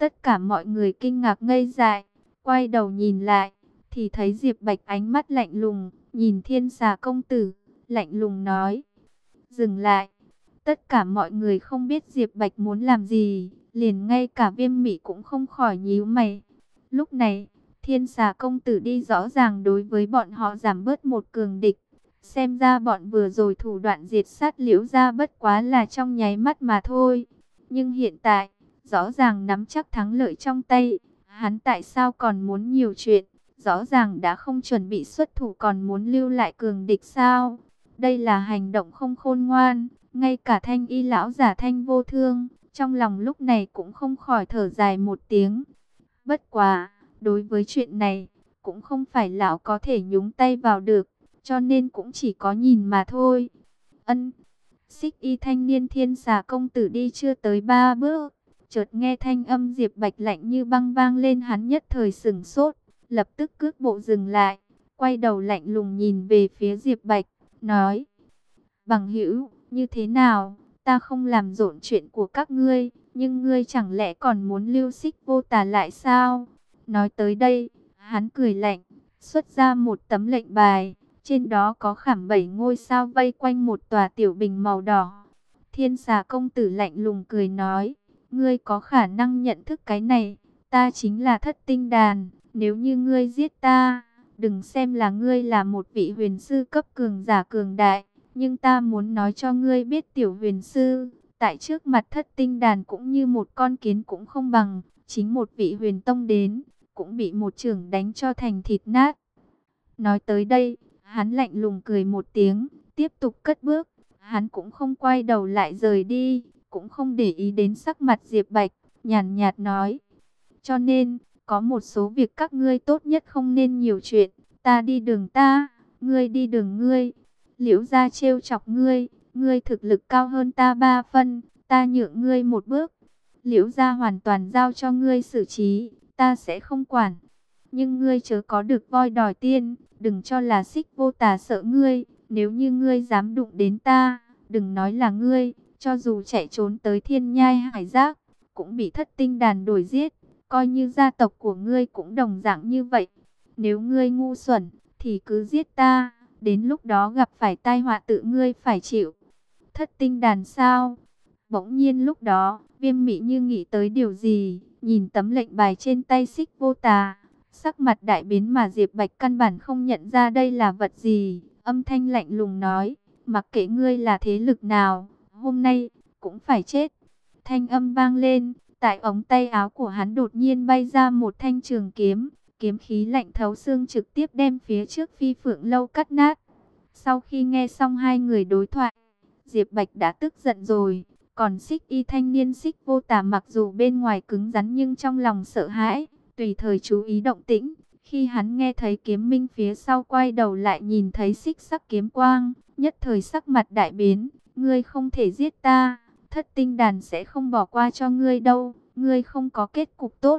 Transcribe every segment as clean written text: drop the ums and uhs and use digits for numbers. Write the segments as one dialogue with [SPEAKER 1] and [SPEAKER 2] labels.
[SPEAKER 1] Tất cả mọi người kinh ngạc ngây dại, quay đầu nhìn lại, thì thấy Diệp Bạch ánh mắt lạnh lùng, nhìn Thiên Xà công tử, lạnh lùng nói: "Dừng lại." Tất cả mọi người không biết Diệp Bạch muốn làm gì, liền ngay cả Viêm Mị cũng không khỏi nhíu mày. Lúc này, Thiên Xà công tử đi rõ ràng đối với bọn họ giảm bớt một cường địch. Xem ra bọn vừa rồi thủ đoạn diệt sát Liễu gia bất quá là trong nháy mắt mà thôi. Nhưng hiện tại, rõ ràng nắm chắc thắng lợi trong tay, hắn tại sao còn muốn nhiều chuyện? Rõ ràng đã không chuẩn bị xuất thủ còn muốn lưu lại cường địch sao? Đây là hành động không khôn ngoan. Ngay cả Thanh Y lão giả Thanh Vô Thương, trong lòng lúc này cũng không khỏi thở dài một tiếng. Bất quá, đối với chuyện này, cũng không phải lão có thể nhúng tay vào được, cho nên cũng chỉ có nhìn mà thôi. Ân, Xích Y thanh niên Thiên Xà công tử đi chưa tới 3 bước, chợt nghe thanh âm Diệp Bạch lạnh như băng vang lên, hắn nhất thời sửng sốt, lập tức cước bộ dừng lại, quay đầu lạnh lùng nhìn về phía Diệp Bạch, nói: "Bằng hữu, như thế nào? Ta không làm rộn chuyện của các ngươi, nhưng ngươi chẳng lẽ còn muốn lưu Xích Vô Tà lại sao?" Nói tới đây, hắn cười lạnh, xuất ra một tấm lệnh bài, trên đó có khảm 7 ngôi sao vây quanh một tòa tiểu bình màu đỏ. Thiên Xà công tử lạnh lùng cười nói: "Ngươi có khả năng nhận thức cái này, ta chính là Thất Tinh Đàn, nếu như ngươi giết ta, đừng xem là ngươi là một vị huyền sư cấp cường giả cường đại, nhưng ta muốn nói cho ngươi biết tiểu huyền sư, tại trước mặt Thất Tinh Đàn cũng như một con kiến cũng không bằng, chính một vị huyền tông đến, cũng bị một chưởng đánh cho thành thịt nát." Nói tới đây, hắn lạnh lùng cười một tiếng, tiếp tục cất bước, hắn cũng không quay đầu lại rời đi, cũng không để ý đến sắc mặt Diệp Bạch, nhàn nhạt nói: "Cho nên, có một số việc các ngươi tốt nhất không nên nhiều chuyện, ta đi đường ta, ngươi đi đường ngươi. Liễu gia trêu chọc ngươi, ngươi thực lực cao hơn ta 3 phân, ta nhượng ngươi một bước. Liễu gia hoàn toàn giao cho ngươi xử trí, ta sẽ không quản. Nhưng ngươi chớ có được voi đòi tiên, đừng cho là Xích Vô Tà sợ ngươi, nếu như ngươi dám đụng đến ta, đừng nói là ngươi, cho dù chạy trốn tới thiên nhai hải giác, cũng bị Thất Tinh Đàn đuổi giết, coi như gia tộc của ngươi cũng đồng dạng như vậy. Nếu ngươi ngu xuẩn, thì cứ giết ta, đến lúc đó gặp phải tai họa tự ngươi phải chịu." Thất Tinh Đàn sao? Bỗng nhiên lúc đó, Viêm Mị như nghĩ tới điều gì, nhìn tấm lệnh bài trên tay Xích Vô Tà, sắc mặt đại biến mà Diệp Bạch căn bản không nhận ra đây là vật gì, âm thanh lạnh lùng nói: "Mặc kệ ngươi là thế lực nào, hôm nay cũng phải chết." Thanh âm vang lên, tại ống tay áo của hắn đột nhiên bay ra một thanh trường kiếm, kiếm khí lạnh thấu xương trực tiếp đem phía trước Phi Phượng lâu cắt nát. Sau khi nghe xong hai người đối thoại, Diệp Bạch đã tức giận rồi, còn Xích Y thanh niên Xích Vô Tà mặc dù bên ngoài cứng rắn nhưng trong lòng sợ hãi, tùy thời chú ý động tĩnh. Khi hắn nghe thấy kiếm minh phía sau quay đầu lại nhìn thấy xích sắc kiếm quang, nhất thời sắc mặt đại biến: "Ngươi không thể giết ta, Thất Tinh Đàn sẽ không bỏ qua cho ngươi đâu, ngươi không có kết cục tốt."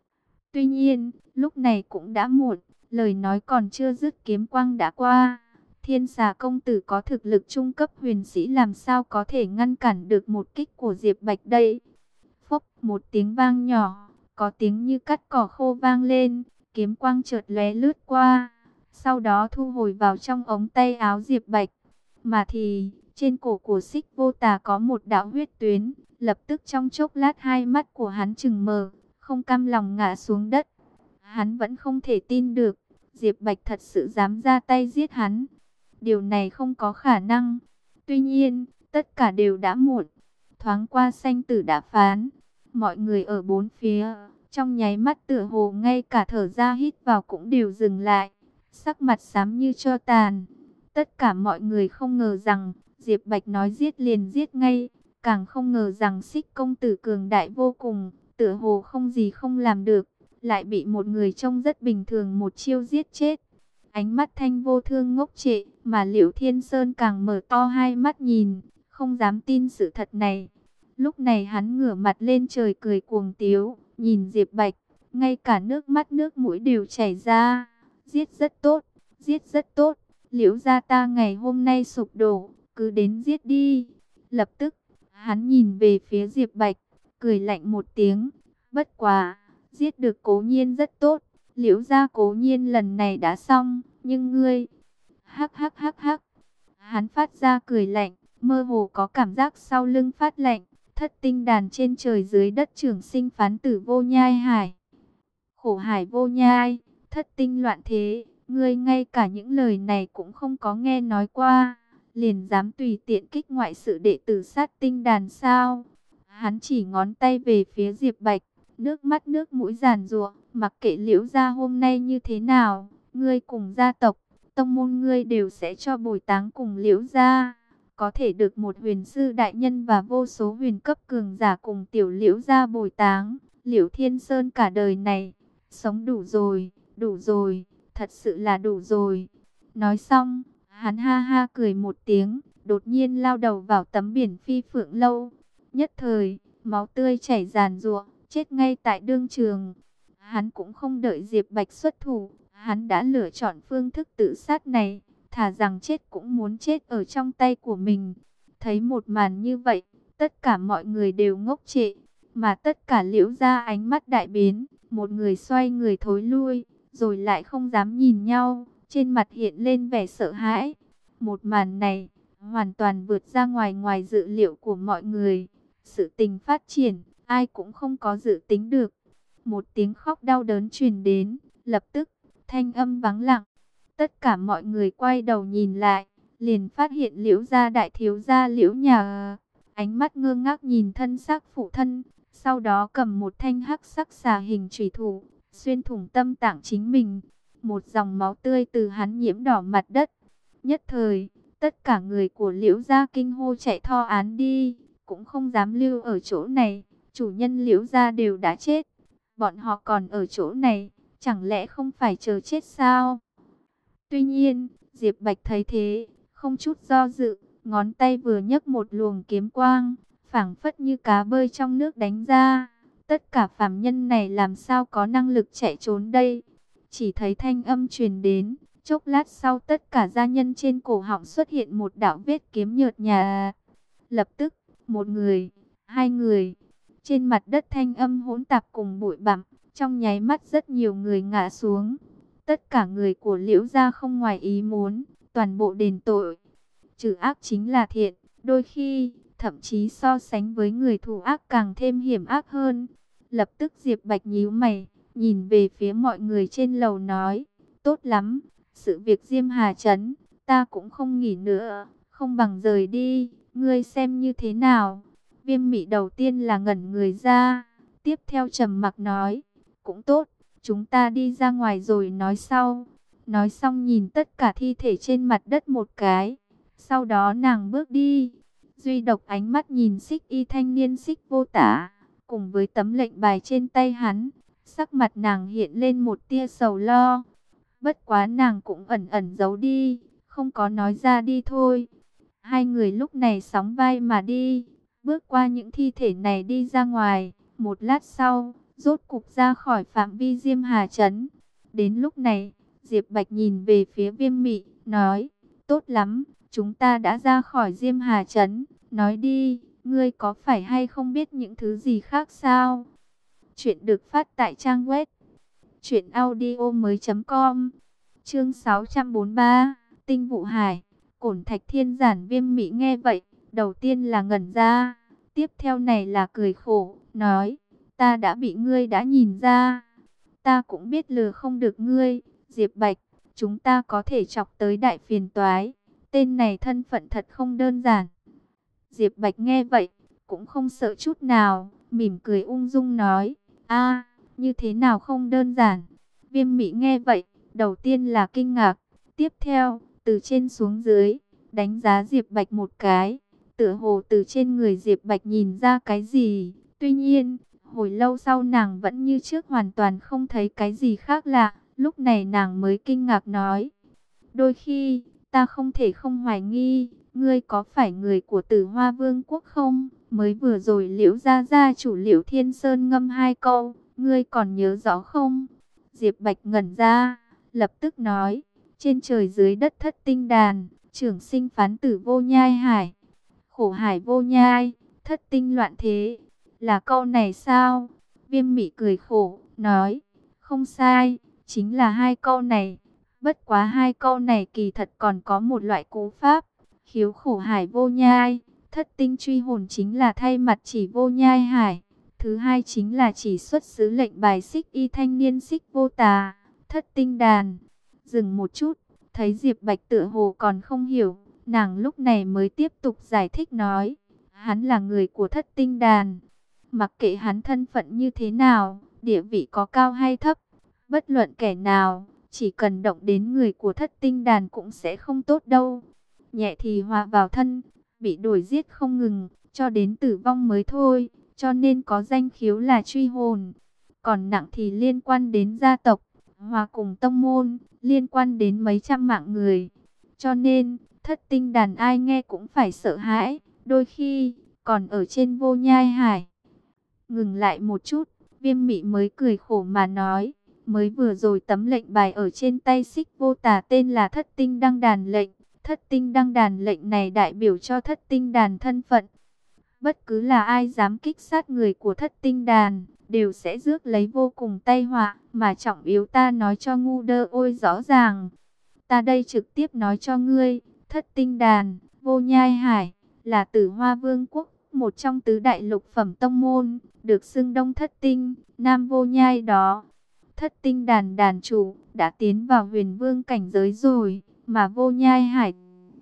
[SPEAKER 1] Tuy nhiên, lúc này cũng đã muộn, lời nói còn chưa dứt kiếm quang đã qua. Thiên Xà công tử có thực lực trung cấp huyền sĩ, làm sao có thể ngăn cản được một kích của Diệp Bạch đây? Phốc, một tiếng vang nhỏ, có tiếng như cắt cỏ khô vang lên, kiếm quang chợt lóe lướt qua, sau đó thu hồi vào trong ống tay áo Diệp Bạch. Mà thì, trên cổ của Xích Vô Tà có một đạo huyết tuyến, lập tức trong chốc lát hai mắt của hắn trừng mở, không cam lòng ngã xuống đất. Hắn vẫn không thể tin được, Diệp Bạch thật sự dám ra tay giết hắn. Điều này không có khả năng. Tuy nhiên, tất cả đều đã muộn. Thoáng qua sanh tử đã phán. Mọi người ở bốn phía, trong nháy mắt tựa hồ ngay cả thở ra hít vào cũng đều dừng lại. Sắc mặt xám như tro tàn. Tất cả mọi người không ngờ rằng, Diệp Bạch nói giết liền giết ngay. Càng không ngờ rằng Xích công tử cường đại vô cùng, tựa hồ không gì không làm được, lại bị một người trông rất bình thường một chiêu giết chết. Ánh mắt Thanh Vô Thương ngốc trệ, mà Liễu Thiên Sơn càng mở to hai mắt nhìn, không dám tin sự thật này. Lúc này hắn ngửa mặt lên trời cười cuồng tiếu, nhìn Diệp Bạch, ngay cả nước mắt nước mũi đều chảy ra. Giết rất tốt, giết rất tốt, Liễu gia ta ngày hôm nay sụp đổ, cứ đến giết đi. Lập tức, hắn nhìn về phía Diệp Bạch, cười lạnh một tiếng, Bất quá, giết được Cố Nhiên rất tốt, Liễu gia Cố Nhiên lần này đã xong, nhưng ngươi... Hắc hắc hắc hắc. Hắn phát ra cười lạnh, mơ hồ có cảm giác sau lưng phát lạnh. Thất tinh đàn trên trời dưới đất, trường sinh phán tử vô nhai hải. Khổ hải vô nhai, thất tinh loạn thế, ngươi ngay cả những lời này cũng không có nghe nói qua, liền dám tùy tiện kích ngoại sự đệ tử sát tinh đàn sao? Hắn chỉ ngón tay về phía Diệp Bạch, nước mắt nước mũi giàn giụa, mặc kệ Liễu gia hôm nay như thế nào, ngươi cùng gia tộc, tông môn ngươi đều sẽ cho bồi táng cùng Liễu gia. Có thể được một huyền sư đại nhân và vô số huyền cấp cường giả cùng tiểu Liễu gia bồi táng, Liễu Thiên Sơn cả đời này sống đủ rồi, thật sự là đủ rồi. Nói xong, hắn ha ha cười một tiếng, đột nhiên lao đầu vào tấm biển Phi Phượng Lâu. Nhất thời, máu tươi chảy ràn rụa, chết ngay tại đương trường. Hắn cũng không đợi Diệp Bạch xuất thủ, hắn đã lựa chọn phương thức tự sát này, thà rằng chết cũng muốn chết ở trong tay của mình. Thấy một màn như vậy, tất cả mọi người đều ngốc trệ, mà tất cả Liễu gia ánh mắt đại biến, một người xoay người thối lui, rồi lại không dám nhìn nhau, trên mặt hiện lên vẻ sợ hãi. Một màn này hoàn toàn vượt ra ngoài dự liệu của mọi người. Sự tình phát triển, ai cũng không có dự tính được. Một tiếng khóc đau đớn truyền đến, lập tức thanh âm vắng lặng. Tất cả mọi người quay đầu nhìn lại, liền phát hiện Liễu gia đại thiếu gia Liễu nhà, ánh mắt ngơ ngác nhìn thân xác phụ thân, sau đó cầm một thanh hắc sắc xà hình chủy thủ, xuyên thủng tâm tạng chính mình. Một dòng máu tươi từ hắn nhiễm đỏ mặt đất. Nhất thời, tất cả người của Liễu gia kinh hô chạy tho án đi, cũng không dám lưu ở chỗ này. Chủ nhân Liễu gia đều đã chết, bọn họ còn ở chỗ này, chẳng lẽ không phải chờ chết sao? Tuy nhiên, Diệp Bạch thấy thế, không chút do dự, ngón tay vừa nhấc một luồng kiếm quang, phảng phất như cá bơi trong nước đánh ra. Tất cả phàm nhân này làm sao có năng lực chạy trốn đây? Chỉ thấy thanh âm truyền đến, chốc lát sau tất cả gia nhân trên cổ họng xuất hiện một đạo vết kiếm nhợt nhạt. Lập tức, một người, hai người, trên mặt đất thanh âm hỗn tạp cùng bụi bặm, trong nháy mắt rất nhiều người ngã xuống. Tất cả người của Liễu gia không ngoài ý muốn, toàn bộ đền tội. Trừ ác chính là thiện, đôi khi, thậm chí so sánh với người thù ác càng thêm hiểm ác hơn. Lập tức Diệp Bạch nhíu mày, nhìn về phía mọi người trên lầu nói, tốt lắm, sự việc Diêm Hà Trấn, ta cũng không nghỉ nữa, không bằng rời đi, ngươi xem như thế nào? Viêm Mị đầu tiên là ngẩn người ra, tiếp theo trầm mặc nói, cũng tốt, chúng ta đi ra ngoài rồi nói sau. Nói xong nhìn tất cả thi thể trên mặt đất một cái, sau đó nàng bước đi. Duy độc ánh mắt nhìn Xích Y thanh niên Xích Vô Tả, cùng với tấm lệnh bài trên tay hắn, sắc mặt nàng hiện lên một tia sầu lo. Bất quá nàng cũng ẩn ẩn giấu đi, không có nói ra đi thôi. Hai người lúc này sóng vai mà đi, bước qua những thi thể này đi ra ngoài. Một lát sau, rốt cục ra khỏi phạm vi Diêm Hà Trấn. Đến lúc này, Diệp Bạch nhìn về phía Viêm Mị, nói, tốt lắm, chúng ta đã ra khỏi Diêm Hà Trấn. Nói đi, ngươi có phải hay không biết những thứ gì khác sao? Chuyện được phát tại trang web truyệnaudiomoi.com. Chương 643, Tinh Vụ Hải, Cổn Thạch Thiên Giản. Viêm Mị nghe vậy, đầu tiên là ngẩn ra, tiếp theo này là cười khổ, nói, ta đã bị ngươi đã nhìn ra, ta cũng biết lừa không được ngươi. Diệp Bạch, chúng ta có thể chọc tới đại phiền toái, tên này thân phận thật không đơn giản. Diệp Bạch nghe vậy, cũng không sợ chút nào, mỉm cười ung dung nói, a, như thế nào không đơn giản? Viêm Mị nghe vậy, đầu tiên là kinh ngạc, tiếp theo, từ trên xuống dưới, đánh giá Diệp Bạch một cái, tựa hồ từ trên người Diệp Bạch nhìn ra cái gì. Tuy nhiên, hồi lâu sau nàng vẫn như trước hoàn toàn không thấy cái gì khác lạ, lúc này nàng mới kinh ngạc nói, đôi khi, ta không thể không hoài nghi, ngươi có phải người của Tử Hoa Vương quốc không? Mới vừa rồi Liễu gia chủ Liễu Thiên Sơn ngâm hai câu, ngươi còn nhớ rõ không? Diệp Bạch ngẩn ra, lập tức nói, trên trời dưới đất thất tinh đàn, trường sinh phán tử vô nhai hải, khổ hải vô nhai, thất tinh loạn thế, là câu này sao? Viêm Mị cười khổ, nói, không sai, chính là hai câu này. Bất quá hai câu này kỳ thật còn có một loại cú pháp, khiếu khổ hải vô nhai. Thất tinh truy hồn chính là thay mặt chỉ vô nhai hải. Thứ hai chính là chỉ xuất xứ lệnh bài xích y thanh niên xích vô tà, thất tinh đàn. Dừng một chút, thấy Diệp Bạch tựa hồ còn không hiểu, nàng lúc này mới tiếp tục giải thích nói, hắn là người của thất tinh đàn. Mặc kệ hắn thân phận như thế nào, địa vị có cao hay thấp, bất luận kẻ nào, chỉ cần động đến người của thất tinh đàn cũng sẽ không tốt đâu. Nhẹ thì hòa vào thân, bị đuổi giết không ngừng, cho đến tử vong mới thôi, cho nên có danh khiếu là truy hồn. Còn nặng thì liên quan đến gia tộc, hòa cùng tông môn, liên quan đến mấy trăm mạng người. Cho nên, thất tinh đàn ai nghe cũng phải sợ hãi, đôi khi, còn ở trên vô nhai hải. Ngừng lại một chút, Viêm Mị mới cười khổ mà nói, mới vừa rồi tấm lệnh bài ở trên tay xích vô tà tên là thất tinh đăng đàn lệnh. Thất tinh đăng đàn lệnh này đại biểu cho thất tinh đàn thân phận. Bất cứ là ai dám kích sát người của thất tinh đàn, đều sẽ rước lấy vô cùng tai họa, mà trọng yếu ta nói cho ngu đơ ôi rõ ràng. Ta đây trực tiếp nói cho ngươi, thất tinh đàn, vô nhai hải, là Tử Hoa Vương quốc, một trong tứ đại lục phẩm tông môn, được xưng Đông Thất Tinh, Nam Vô Nhai đó. Thất tinh đàn đàn chủ, đã tiến vào huyền vương cảnh giới rồi, mà vô nhai hải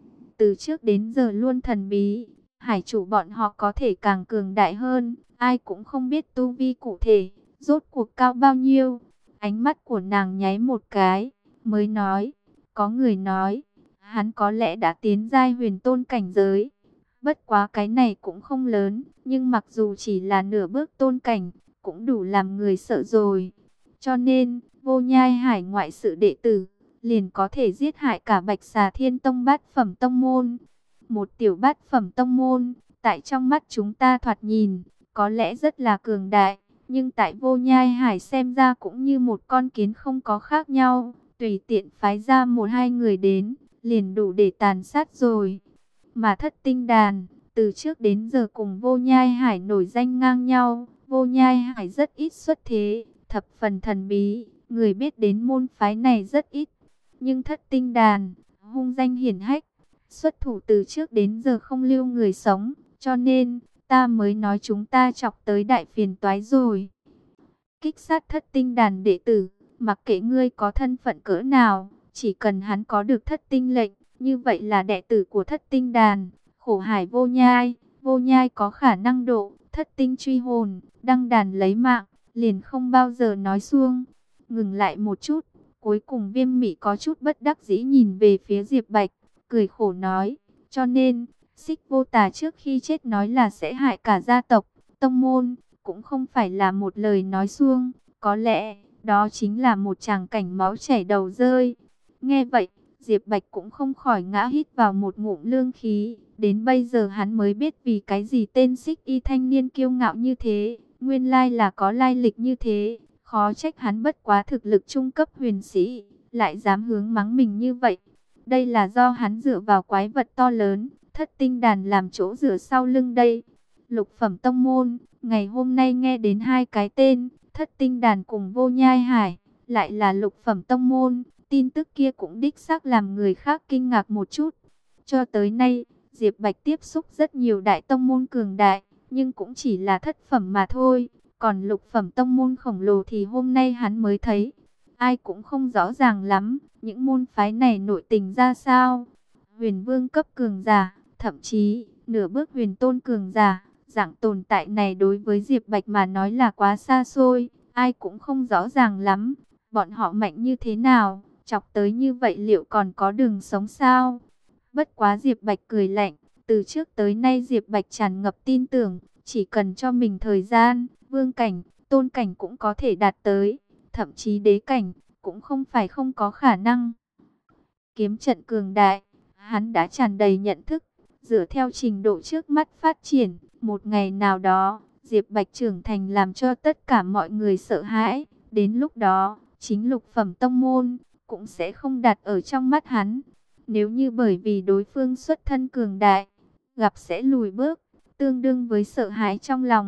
[SPEAKER 1] từ trước đến giờ luôn thần bí. Hải chủ bọn họ có thể càng cường đại hơn, ai cũng không biết tu vi cụ thể, rốt cuộc cao bao nhiêu. Ánh mắt của nàng nháy một cái, mới nói, có người nói, hắn có lẽ đã tiến giai huyền tôn cảnh giới. Bất quá cái này cũng không lớn, nhưng mặc dù chỉ là nửa bước tôn cảnh, cũng đủ làm người sợ rồi. Cho nên, vô nhai hải ngoại sự đệ tử, liền có thể giết hại cả Bạch Xà Thiên Tông bát phẩm tông môn. Một tiểu bát phẩm tông môn, tại trong mắt chúng ta thoạt nhìn, có lẽ rất là cường đại, nhưng tại vô nhai hải xem ra cũng như một con kiến không có khác nhau. Tùy tiện phái ra một hai người đến, liền đủ để tàn sát rồi. Mà thất tinh đàn, từ trước đến giờ cùng vô nhai hải nổi danh ngang nhau. Vô nhai hải rất ít xuất thế, thập phần thần bí, người biết đến môn phái này rất ít. Nhưng thất tinh đàn, hung danh hiển hách, xuất thủ từ trước đến giờ không lưu người sống, cho nên, ta mới nói chúng ta chọc tới đại phiền toái rồi. Kích sát thất tinh đàn đệ tử, mặc kệ ngươi có thân phận cỡ nào, chỉ cần hắn có được thất tinh lệnh, như vậy là đệ tử của thất tinh đàn. Khổ hải vô nhai có khả năng độ, thất tinh truy hồn, đăng đàn lấy mạng, liền không bao giờ nói xuông. Ngừng lại một chút, cuối cùng Viêm Mị có chút bất đắc dĩ nhìn về phía Diệp Bạch, cười khổ nói, cho nên, xích vô tà trước khi chết nói là sẽ hại cả gia tộc, tông môn, cũng không phải là một lời nói suông, có lẽ, đó chính là một tràng cảnh máu chảy đầu rơi. Nghe vậy, Diệp Bạch cũng không khỏi ngã hít vào một ngụm lương khí, đến bây giờ hắn mới biết vì cái gì tên xích y thanh niên kiêu ngạo như thế, nguyên lai là có lai lịch như thế, khó trách hắn bất quá thực lực trung cấp huyền sĩ, lại dám hướng mắng mình như vậy. Đây là do hắn dựa vào quái vật to lớn, thất tinh đàn làm chỗ dựa sau lưng đây. Lục phẩm tông môn, ngày hôm nay nghe đến hai cái tên, thất tinh đàn cùng vô nhai hải, lại là lục phẩm tông môn, tin tức kia cũng đích xác làm người khác kinh ngạc một chút. Cho tới nay, Diệp Bạch tiếp xúc rất nhiều đại tông môn cường đại, nhưng cũng chỉ là thất phẩm mà thôi, còn lục phẩm tông môn khổng lồ thì hôm nay hắn mới thấy. Ai cũng không rõ ràng lắm, những môn phái này nội tình ra sao. Huyền vương cấp cường giả, thậm chí nửa bước huyền tôn cường giả, dạng tồn tại này đối với Diệp Bạch mà nói là quá xa xôi, ai cũng không rõ ràng lắm. Bọn họ mạnh như thế nào, chọc tới như vậy liệu còn có đường sống sao? Bất quá Diệp Bạch cười lạnh, từ trước tới nay Diệp Bạch tràn ngập tin tưởng, chỉ cần cho mình thời gian, vương cảnh, tôn cảnh cũng có thể đạt tới, thậm chí đế cảnh, cũng không phải không có khả năng. Kiếm trận cường đại, hắn đã tràn đầy nhận thức, dựa theo trình độ trước mắt phát triển, một ngày nào đó, Diệp Bạch trưởng thành làm cho tất cả mọi người sợ hãi, đến lúc đó, chính lục phẩm tông môn, cũng sẽ không đặt ở trong mắt hắn. Nếu như bởi vì đối phương xuất thân cường đại, gặp sẽ lùi bước, tương đương với sợ hãi trong lòng,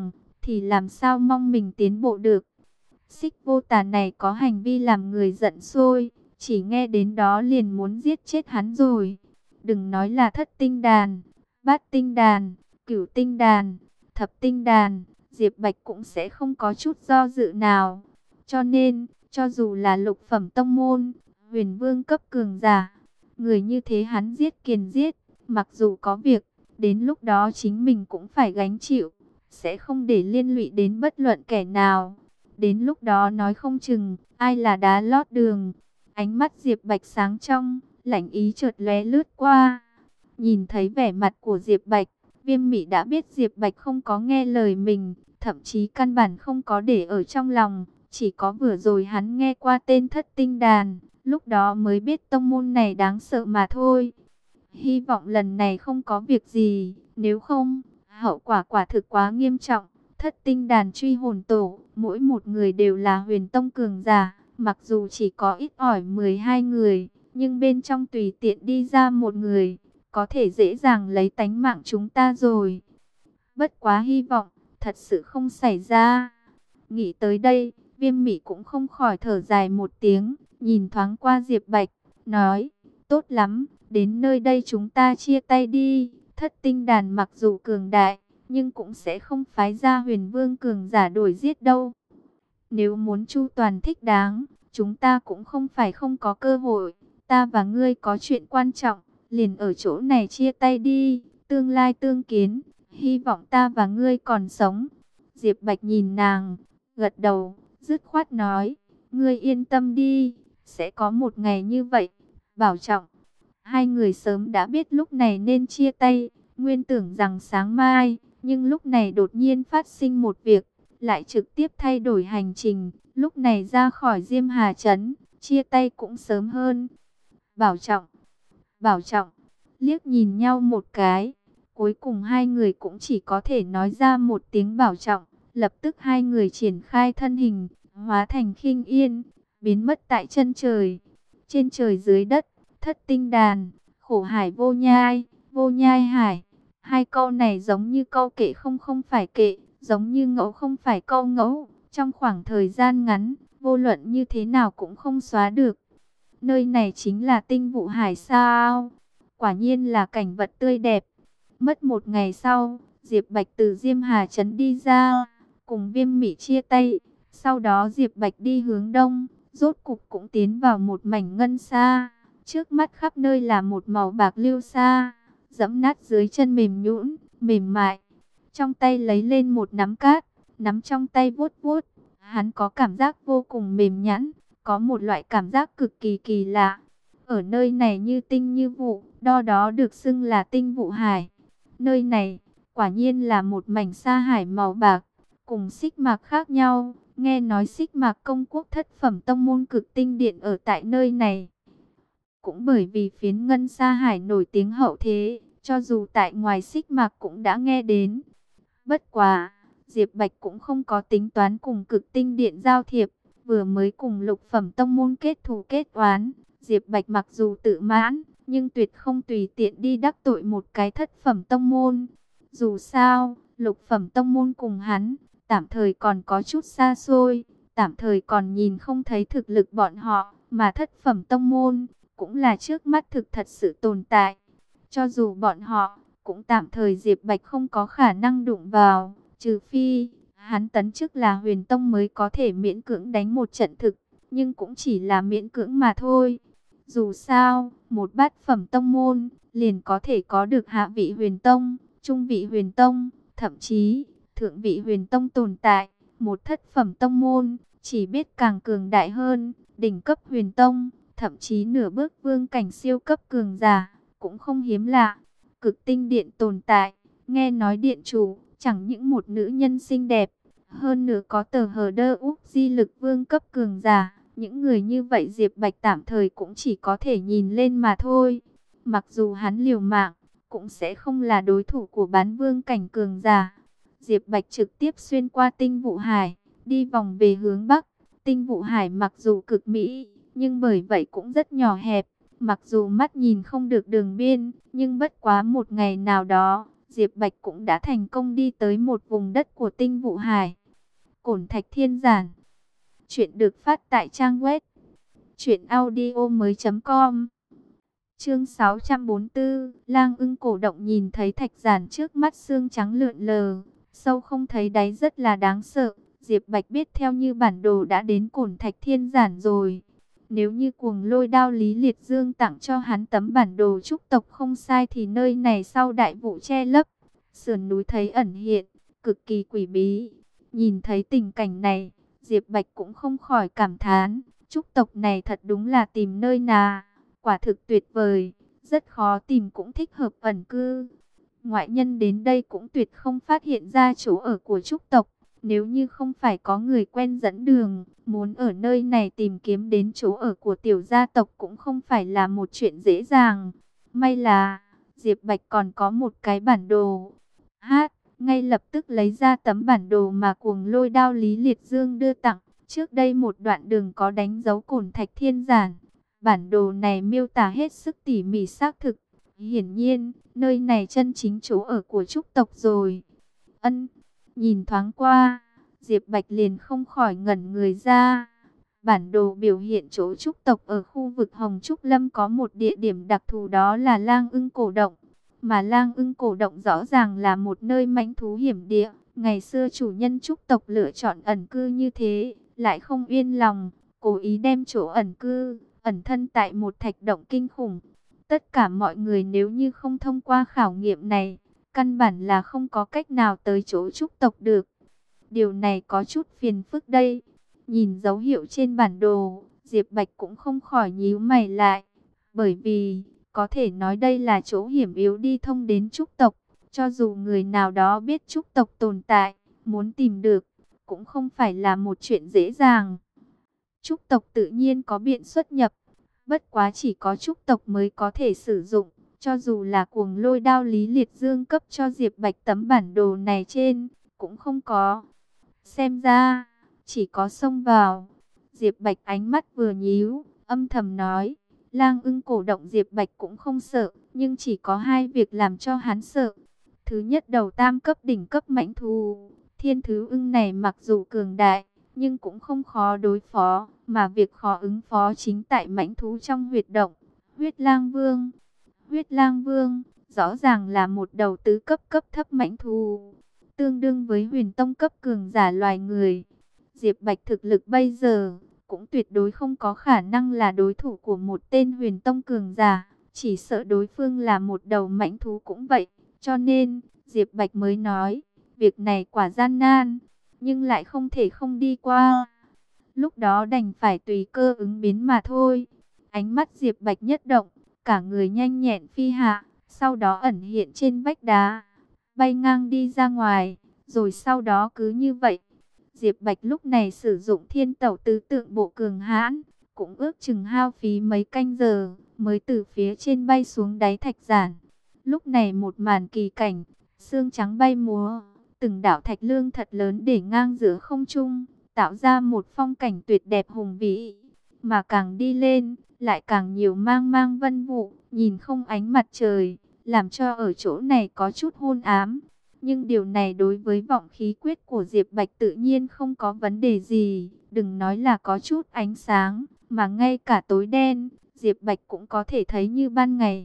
[SPEAKER 1] thì làm sao mong mình tiến bộ được. Xích Vô Tà này có hành vi làm người giận sôi, chỉ nghe đến đó liền muốn giết chết hắn rồi. Đừng nói là thất tinh đàn, bát tinh đàn, cửu tinh đàn, thập tinh đàn, Diệp Bạch cũng sẽ không có chút do dự nào. Cho nên, cho dù là lục phẩm tông môn, huyền vương cấp cường giả, người như thế hắn giết kiền giết, mặc dù có việc, đến lúc đó chính mình cũng phải gánh chịu, sẽ không để liên lụy đến bất luận kẻ nào. Đến lúc đó nói không chừng, ai là đá lót đường. Ánh mắt Diệp Bạch sáng trong, lạnh ý chợt lóe lướt qua. Nhìn thấy vẻ mặt của Diệp Bạch, Viêm Mị đã biết Diệp Bạch không có nghe lời mình, thậm chí căn bản không có để ở trong lòng. Chỉ có vừa rồi hắn nghe qua tên thất tinh đàn, lúc đó mới biết tông môn này đáng sợ mà thôi. Hy vọng lần này không có việc gì, nếu không, hậu quả quả thực quá nghiêm trọng. Thất tinh đàn truy hồn tổ, mỗi một người đều là huyền tông cường giả, mặc dù chỉ có ít ỏi 12 người, nhưng bên trong tùy tiện đi ra một người, có thể dễ dàng lấy tánh mạng chúng ta rồi. Bất quá hy vọng, thật sự không xảy ra. Nghĩ tới đây, Viêm Mị cũng không khỏi thở dài một tiếng, nhìn thoáng qua Diệp Bạch, nói, tốt lắm, đến nơi đây chúng ta chia tay đi. Thất tinh đàn mặc dù cường đại, nhưng cũng sẽ không phái ra huyền vương cường giả đuổi giết đâu. Nếu muốn chu toàn thích đáng, chúng ta cũng không phải không có cơ hội. Ta và ngươi có chuyện quan trọng, liền ở chỗ này chia tay đi, tương lai tương kiến, hy vọng ta và ngươi còn sống. Diệp Bạch nhìn nàng, gật đầu, dứt khoát nói, ngươi yên tâm đi, sẽ có một ngày như vậy, bảo trọng. Hai người sớm đã biết lúc này nên chia tay, nguyên tưởng rằng sáng mai, nhưng lúc này đột nhiên phát sinh một việc, lại trực tiếp thay đổi hành trình, lúc này ra khỏi Diêm Hà Trấn, chia tay cũng sớm hơn. Bảo trọng, bảo trọng, liếc nhìn nhau một cái, cuối cùng hai người cũng chỉ có thể nói ra một tiếng bảo trọng, lập tức hai người triển khai thân hình, hóa thành khinh yên, biến mất tại chân trời. Trên trời dưới đất, thất tinh đàn, khổ hải vô nhai hải. Hai câu này giống như câu kệ không phải kệ, giống như ngẫu không phải câu ngẫu. Trong khoảng thời gian ngắn, vô luận như thế nào cũng không xóa được. Nơi này chính là Tinh Vụ Hải sao? Quả nhiên là cảnh vật tươi đẹp. Mất một ngày sau, Diệp Bạch từ Diêm Hà Trấn đi ra, cùng Viêm Mị chia tay. Sau đó Diệp Bạch đi hướng đông, rốt cục cũng tiến vào một mảnh ngân sa. Trước mắt khắp nơi là một màu bạc lưu sa, dẫm nát dưới chân mềm nhũn, mềm mại. Trong tay lấy lên một nắm cát, nắm trong tay vuốt vuốt. Hắn có cảm giác vô cùng mềm nhẵn, có một loại cảm giác cực kỳ kỳ lạ. Ở nơi này như tinh như vụ, đo đó được xưng là Tinh Vụ Hải. Nơi này, quả nhiên là một mảnh sa hải màu bạc, cùng Xích Mạc khác nhau. Nghe nói Xích Mạc công quốc thất phẩm tông môn Cực Tinh Điện ở tại nơi này. Cũng bởi vì phiến ngân sa hải nổi tiếng hậu thế, cho dù tại ngoài Xích Mạc cũng đã nghe đến. Bất quá, Diệp Bạch cũng không có tính toán cùng Cực Tinh Điện giao thiệp, vừa mới cùng lục phẩm tông môn kết thù kết oán. Diệp Bạch mặc dù tự mãn, nhưng tuyệt không tùy tiện đi đắc tội một cái thất phẩm tông môn. Dù sao, lục phẩm tông môn cùng hắn, tạm thời còn có chút xa xôi, tạm thời còn nhìn không thấy thực lực bọn họ, mà thất phẩm tông môn cũng là trước mắt thực thật sự tồn tại. Cho dù bọn họ, cũng tạm thời Diệp Bạch không có khả năng đụng vào, trừ phi hắn tấn chức là huyền tông mới có thể miễn cưỡng đánh một trận thực, nhưng cũng chỉ là miễn cưỡng mà thôi. Dù sao, một bát phẩm tông môn liền có thể có được hạ vị huyền tông, trung vị huyền tông, thậm chí thượng vị huyền tông tồn tại. Một thất phẩm tông môn chỉ biết càng cường đại hơn, đỉnh cấp huyền tông, thậm chí nửa bước vương cảnh siêu cấp cường giả cũng không hiếm lạ. Cực Tinh Điện tồn tại, nghe nói điện chủ chẳng những một nữ nhân xinh đẹp, hơn nữa có tờ hờ đơ úc di lực vương cấp cường giả. Những người như vậy Diệp Bạch tạm thời cũng chỉ có thể nhìn lên mà thôi. Mặc dù hắn liều mạng, cũng sẽ không là đối thủ của bán vương cảnh cường giả. Diệp Bạch trực tiếp xuyên qua Tinh Vụ Hải, đi vòng về hướng Bắc. Tinh Vụ Hải mặc dù cực mỹ, nhưng bởi vậy cũng rất nhỏ hẹp. Mặc dù mắt nhìn không được đường biên, nhưng bất quá một ngày nào đó, Diệp Bạch cũng đã thành công đi tới một vùng đất của Tinh Vụ Hải. Cổn Thạch Thiên Giản. Chuyện được phát tại trang web truyệnaudiomoi.com. Chương 644, Lang Ưng cổ động nhìn thấy thạch giản trước mắt xương trắng lượn lờ, sâu không thấy đáy rất là đáng sợ. Diệp Bạch biết theo như bản đồ đã đến Cổn Thạch Thiên Giản rồi. Nếu như Cuồng Lôi Đao Lý Liệt Dương tặng cho hắn tấm bản đồ trúc tộc không sai thì nơi này sau đại vụ che lấp, sườn núi thấy ẩn hiện, cực kỳ quỷ bí. Nhìn thấy tình cảnh này, Diệp Bạch cũng không khỏi cảm thán, trúc tộc này thật đúng là tìm nơi nà, quả thực tuyệt vời, rất khó tìm cũng thích hợp ẩn cư. Ngoại nhân đến đây cũng tuyệt không phát hiện ra chỗ ở của trúc tộc. Nếu như không phải có người quen dẫn đường, muốn ở nơi này tìm kiếm đến chỗ ở của tiểu gia tộc cũng không phải là một chuyện dễ dàng. May là Diệp Bạch còn có một cái bản đồ. Ngay lập tức lấy ra tấm bản đồ mà Cuồng Lôi Đao Lý Liệt Dương đưa tặng. Trước đây một đoạn đường có đánh dấu Cổn Thạch Thiên Giản. Bản đồ này miêu tả hết sức tỉ mỉ xác thực. Hiển nhiên, nơi này chân chính chỗ ở của trúc tộc rồi. Nhìn thoáng qua, Diệp Bạch liền không khỏi ngẩn người ra. Bản đồ biểu hiện chỗ trúc tộc ở khu vực Hồng Trúc Lâm có một địa điểm đặc thù, đó là Lang Ưng cổ động. Mà Lang Ưng cổ động rõ ràng là một nơi mãnh thú hiểm địa. Ngày xưa chủ nhân trúc tộc lựa chọn ẩn cư như thế, lại không yên lòng, cố ý đem chỗ ẩn cư, ẩn thân tại một thạch động kinh khủng. Tất cả mọi người nếu như không thông qua khảo nghiệm này, căn bản là không có cách nào tới chỗ trúc tộc được. Điều này có chút phiền phức đây. Nhìn dấu hiệu trên bản đồ, Diệp Bạch cũng không khỏi nhíu mày lại. Bởi vì, có thể nói đây là chỗ hiểm yếu đi thông đến trúc tộc. Cho dù người nào đó biết trúc tộc tồn tại, muốn tìm được, cũng không phải là một chuyện dễ dàng. Trúc tộc tự nhiên có biện xuất nhập. Bất quá chỉ có trúc tộc mới có thể sử dụng. Cho dù là Cuồng Lôi Đao Lý Liệt Dương cấp cho Diệp Bạch tấm bản đồ này trên, cũng không có. Xem ra, chỉ có xông vào. Diệp Bạch ánh mắt vừa nhíu, âm thầm nói. Lang Ưng cổ động Diệp Bạch cũng không sợ, nhưng chỉ có hai việc làm cho hắn sợ. Thứ nhất, đầu tam cấp đỉnh cấp mãnh thú. Thiên thứ ưng này mặc dù cường đại, nhưng cũng không khó đối phó. Mà việc khó ứng phó chính tại mãnh thú trong huyệt động. Huyết Lang Vương. Huyết Lang Vương, rõ ràng là một đầu tứ cấp cấp thấp mãnh thú, tương đương với huyền tông cấp cường giả loài người. Diệp Bạch thực lực bây giờ, cũng tuyệt đối không có khả năng là đối thủ của một tên huyền tông cường giả. Chỉ sợ đối phương là một đầu mãnh thú cũng vậy. Cho nên, Diệp Bạch mới nói, việc này quả gian nan, nhưng lại không thể không đi qua. Lúc đó đành phải tùy cơ ứng biến mà thôi. Ánh mắt Diệp Bạch nhất động, cả người nhanh nhẹn phi hạ, sau đó ẩn hiện trên vách đá, bay ngang đi ra ngoài, rồi sau đó cứ như vậy. Diệp Bạch lúc này sử dụng thiên tẩu tứ tượng bộ cường hãn, cũng ước chừng hao phí mấy canh giờ, mới từ phía trên bay xuống đáy thạch giản. Lúc này một màn kỳ cảnh, xương trắng bay múa, từng đạo thạch lương thật lớn để ngang giữa không trung, tạo ra một phong cảnh tuyệt đẹp hùng vĩ. Mà càng đi lên, lại càng nhiều mang mang vân vụ, nhìn không ánh mặt trời, làm cho ở chỗ này có chút hôn ám. Nhưng điều này đối với vọng khí quyết của Diệp Bạch tự nhiên không có vấn đề gì, đừng nói là có chút ánh sáng, mà ngay cả tối đen, Diệp Bạch cũng có thể thấy như ban ngày.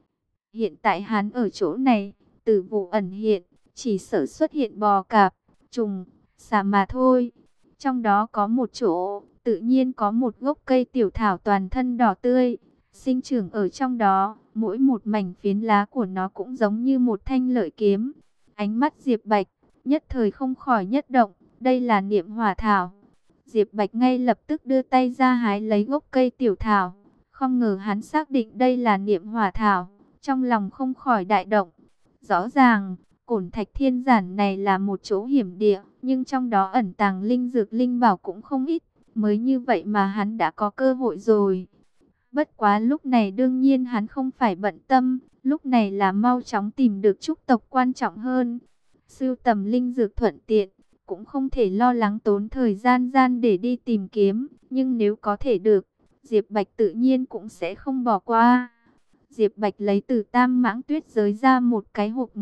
[SPEAKER 1] Hiện tại hắn ở chỗ này, tử vụ ẩn hiện, chỉ sợ xuất hiện bò cạp, trùng, xà mà thôi. Trong đó có một chỗ, tự nhiên có một gốc cây tiểu thảo toàn thân đỏ tươi, sinh trưởng ở trong đó, mỗi một mảnh phiến lá của nó cũng giống như một thanh lợi kiếm. Ánh mắt Diệp Bạch, nhất thời không khỏi nhất động, đây là niệm hỏa thảo. Diệp Bạch ngay lập tức đưa tay ra hái lấy gốc cây tiểu thảo, không ngờ hắn xác định đây là niệm hỏa thảo, trong lòng không khỏi đại động. Rõ ràng, Cổn Thạch Thiên Giản này là một chỗ hiểm địa, nhưng trong đó ẩn tàng linh dược linh bảo cũng không ít, mới như vậy mà hắn đã có cơ hội rồi. Bất quá lúc này đương nhiên hắn không phải bận tâm, lúc này là mau chóng tìm được trúc tộc quan trọng hơn. Sưu tầm linh dược thuận tiện, cũng không thể lo lắng tốn thời gian để đi tìm kiếm, nhưng nếu có thể được, Diệp Bạch tự nhiên cũng sẽ không bỏ qua. Diệp Bạch lấy từ Tam Mãng Tuyết giới ra một cái hộp ngọc,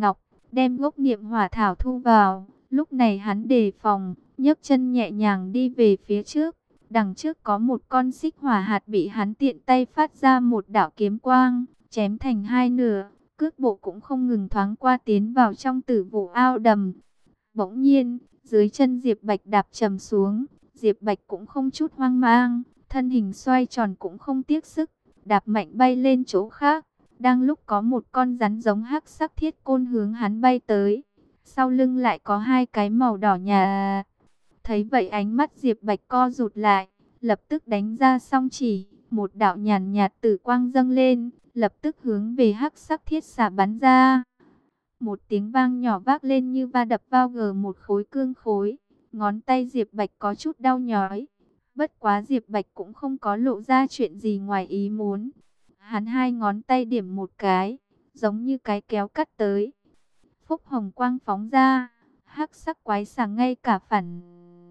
[SPEAKER 1] đem gốc niệm hỏa thảo thu vào. Lúc này hắn đề phòng, nhấc chân nhẹ nhàng đi về phía trước. Đằng trước có một con xích hỏa hạt bị hắn tiện tay phát ra một đạo kiếm quang, chém thành hai nửa. Cước bộ cũng không ngừng thoáng qua tiến vào trong tử vụ ao đầm. Bỗng nhiên, dưới chân Diệp Bạch đạp trầm xuống, Diệp Bạch cũng không chút hoang mang, thân hình xoay tròn cũng không tiếc sức, đạp mạnh bay lên chỗ khác. Đang lúc có một con rắn giống hắc sắc thiết côn hướng hắn bay tới, sau lưng lại có hai cái màu đỏ nhà. Thấy vậy ánh mắt Diệp Bạch co rụt lại, lập tức đánh ra song chỉ, một đạo nhàn nhạt tử quang dâng lên, lập tức hướng về hắc sắc thiết xà bắn ra. Một tiếng vang nhỏ vác lên như va đập vào một khối cương khối, ngón tay Diệp Bạch có chút đau nhói. Bất quá Diệp Bạch cũng không có lộ ra chuyện gì ngoài ý muốn. Hắn hai ngón tay điểm một cái, giống như cái kéo cắt tới. Phúc hồng quang phóng ra, hắc sắc quái xà ngay cả phản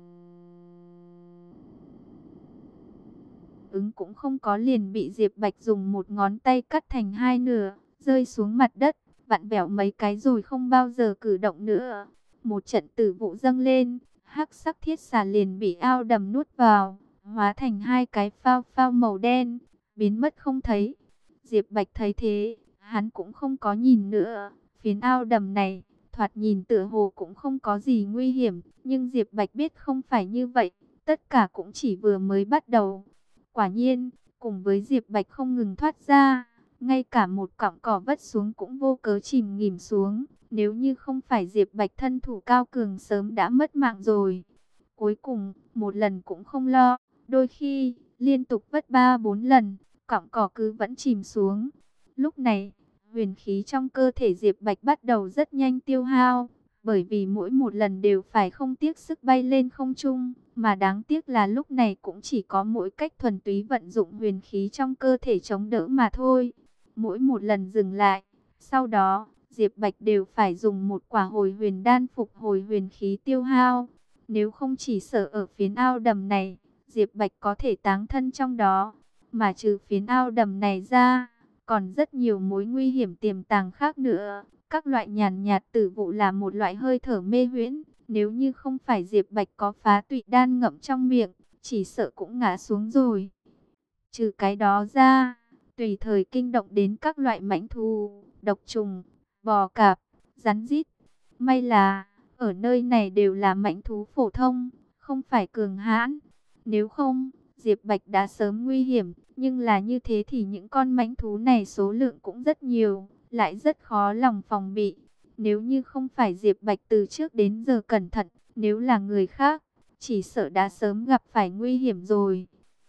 [SPEAKER 1] ứng cũng không có, liền bị Diệp Bạch dùng một ngón tay cắt thành hai nửa, rơi xuống mặt đất, vặn vẹo mấy cái rồi không bao giờ cử động nữa. Một trận tử vụ dâng lên, hắc sắc thiết xà liền bị ao đầm nuốt vào, hóa thành hai cái phao phao màu đen, biến mất không thấy. Diệp Bạch thấy thế, hắn cũng không có nhìn nữa. Phiến ao đầm này, thoạt nhìn tựa hồ cũng không có gì nguy hiểm, nhưng Diệp Bạch biết không phải như vậy, tất cả cũng chỉ vừa mới bắt đầu. Quả nhiên, cùng với Diệp Bạch không ngừng thoát ra, ngay cả một cọng cỏ vất xuống cũng vô cớ chìm nghỉm xuống. Nếu như không phải Diệp Bạch thân thủ cao cường sớm đã mất mạng rồi. Cuối cùng, một lần cũng không lo, đôi khi, liên tục vất 3-4 lần, cọng cỏ cứ vẫn chìm xuống. Lúc này, huyền khí trong cơ thể Diệp Bạch bắt đầu rất nhanh tiêu hao, bởi vì mỗi một lần đều phải không tiếc sức bay lên không trung, mà đáng tiếc là lúc này cũng chỉ có mỗi cách thuần túy vận dụng huyền khí trong cơ thể chống đỡ mà thôi. Mỗi một lần dừng lại, sau đó, Diệp Bạch đều phải dùng một quả hồi huyền đan phục hồi huyền khí tiêu hao. Nếu không chỉ sợ ở phiến ao đầm này, Diệp Bạch có thể táng thân trong đó. Mà trừ phiến ao đầm này ra, còn rất nhiều mối nguy hiểm tiềm tàng khác nữa. Các loại nhàn nhạt tử vụ là một loại hơi thở mê huyễn. Nếu như không phải Diệp Bạch có phá tụy đan ngậm trong miệng, chỉ sợ cũng ngã xuống rồi. Trừ cái đó ra, tùy thời kinh động đến các loại mãnh thú, độc trùng, bò cạp, rắn rít. May là, ở nơi này đều là mãnh thú phổ thông, không phải cường hãn. Nếu không, Diệp Bạch đã sớm nguy hiểm, nhưng là như thế thì những con mãnh thú này số lượng cũng rất nhiều, lại rất khó lòng phòng bị. Nếu như không phải Diệp Bạch từ trước đến giờ cẩn thận, nếu là người khác, chỉ sợ đã sớm gặp phải nguy hiểm rồi.